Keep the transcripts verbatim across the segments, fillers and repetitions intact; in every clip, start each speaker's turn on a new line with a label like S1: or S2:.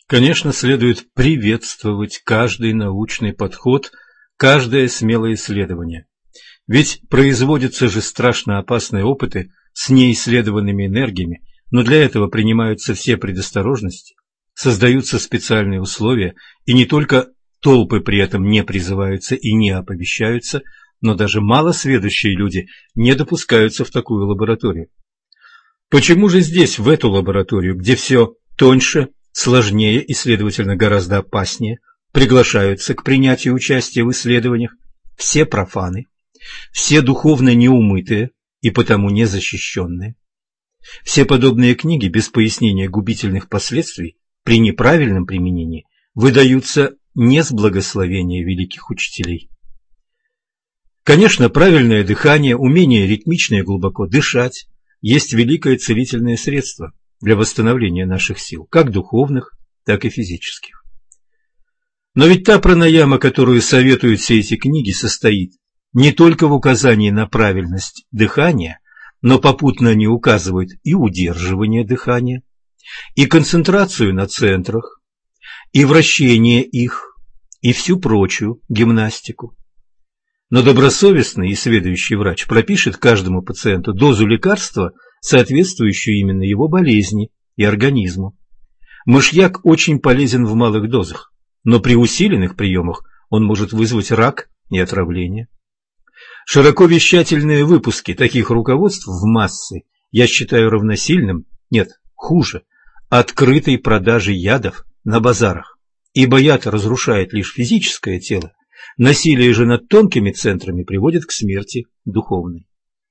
S1: Конечно, следует приветствовать каждый научный подход, каждое смелое исследование. Ведь производятся же страшно опасные опыты с неисследованными энергиями, но для этого принимаются все предосторожности, создаются специальные условия, и не только толпы при этом не призываются и не оповещаются, но даже малосведущие люди не допускаются в такую лабораторию. Почему же здесь, в эту лабораторию, где все тоньше, сложнее и, следовательно, гораздо опаснее, приглашаются к принятию участия в исследованиях все профаны, все духовно неумытые и потому незащищенные? Все подобные книги без пояснения губительных последствий при неправильном применении выдаются не с благословения великих учителей. Конечно, правильное дыхание, умение ритмично и глубоко дышать есть великое целительное средство для восстановления наших сил, как духовных, так и физических. Но ведь та пранаяма, которую советуют все эти книги, состоит не только в указании на правильность дыхания, но попутно они указывают и удерживание дыхания, и концентрацию на центрах, и вращение их, и всю прочую гимнастику. Но добросовестный и сведущий врач пропишет каждому пациенту дозу лекарства, соответствующую именно его болезни и организму. Мышьяк очень полезен в малых дозах, но при усиленных приемах он может вызвать рак и отравление. Широковещательные выпуски таких руководств в массы я считаю равносильным, нет, хуже, открытой продаже ядов на базарах, ибо яд разрушает лишь физическое тело, насилие же над тонкими центрами приводит к смерти духовной.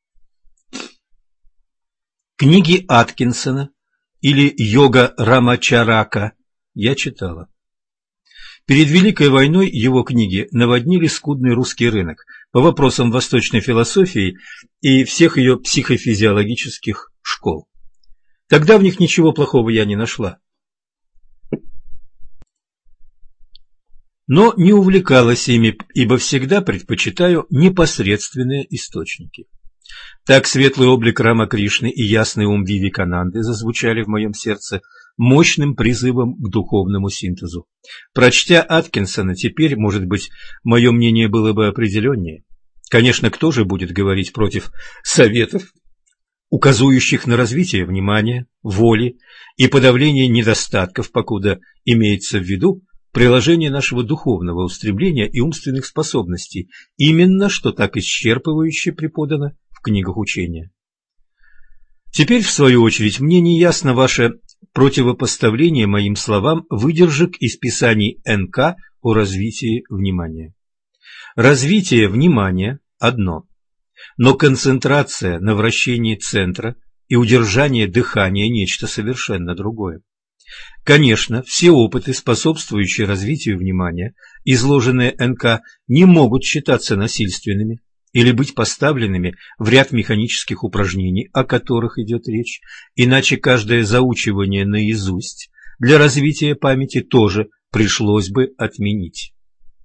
S1: Книги Аткинсона или Йога Рамачарака я читала. Перед Великой войной его книги наводнили скудный русский рынок по вопросам восточной философии и всех ее психофизиологических школ. Тогда в них ничего плохого я не нашла. Но не увлекалась ими, ибо всегда предпочитаю непосредственные источники. Так светлый облик Рамакришны и ясный ум Вивекананды зазвучали в моем сердце мощным призывом к духовному синтезу. Прочтя Аткинсона, теперь, может быть, мое мнение было бы определеннее. Конечно, кто же будет говорить против советов, указывающих на развитие внимания, воли и подавление недостатков, покуда имеется в виду приложение нашего духовного устремления и умственных способностей, именно что так исчерпывающе преподано в книгах учения. Теперь, в свою очередь, мне не ясно ваше противопоставление моим словам выдержек из писаний эн ка о развитии внимания. Развитие внимания – одно, но концентрация на вращении центра и удержание дыхания – нечто совершенно другое. Конечно, все опыты, способствующие развитию внимания, изложенные эн ка, не могут считаться насильственными или быть поставленными в ряд механических упражнений, о которых идет речь, иначе каждое заучивание наизусть для развития памяти тоже пришлось бы отменить.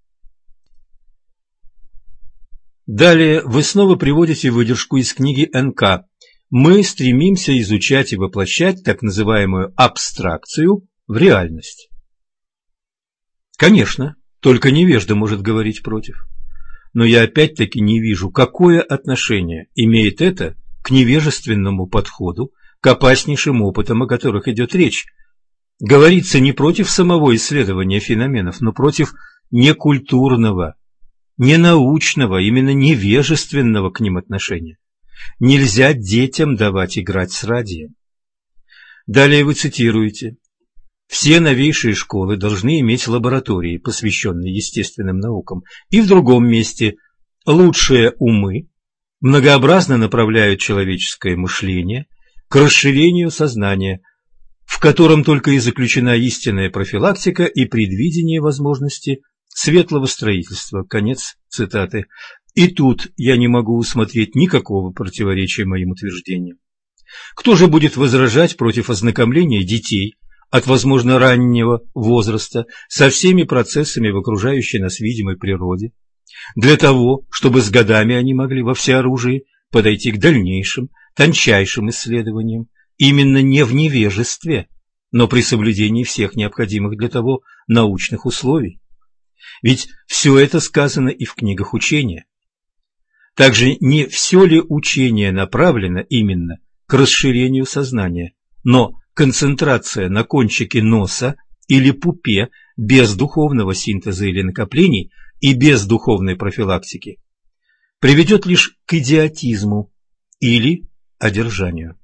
S1: Далее вы снова приводите выдержку из книги эн ка. Мы стремимся изучать и воплощать так называемую абстракцию в реальность. Конечно, только невежда может говорить против. Но я опять-таки не вижу, какое отношение имеет это к невежественному подходу, к опаснейшим опытам, о которых идет речь. Говорится не против самого исследования феноменов, но против некультурного, ненаучного, именно невежественного к ним отношения. Нельзя детям давать играть с радием. Далее вы цитируете: все новейшие школы должны иметь лаборатории, посвященные естественным наукам, и в другом месте лучшие умы многообразно направляют человеческое мышление к расширению сознания, в котором только и заключена истинная профилактика и предвидение возможности светлого строительства. Конец цитаты. И тут я не могу усмотреть никакого противоречия моим утверждениям. Кто же будет возражать против ознакомления детей от, возможно, раннего возраста со всеми процессами в окружающей нас видимой природе, для того, чтобы с годами они могли во всеоружии подойти к дальнейшим, тончайшим исследованиям, именно не в невежестве, но при соблюдении всех необходимых для того научных условий. Ведь все это сказано и в книгах учения. Также не все ли учение направлено именно к расширению сознания, но концентрация на кончике носа или пупе без духовного синтеза или накоплений и без духовной профилактики приведет лишь к идиотизму или одержанию.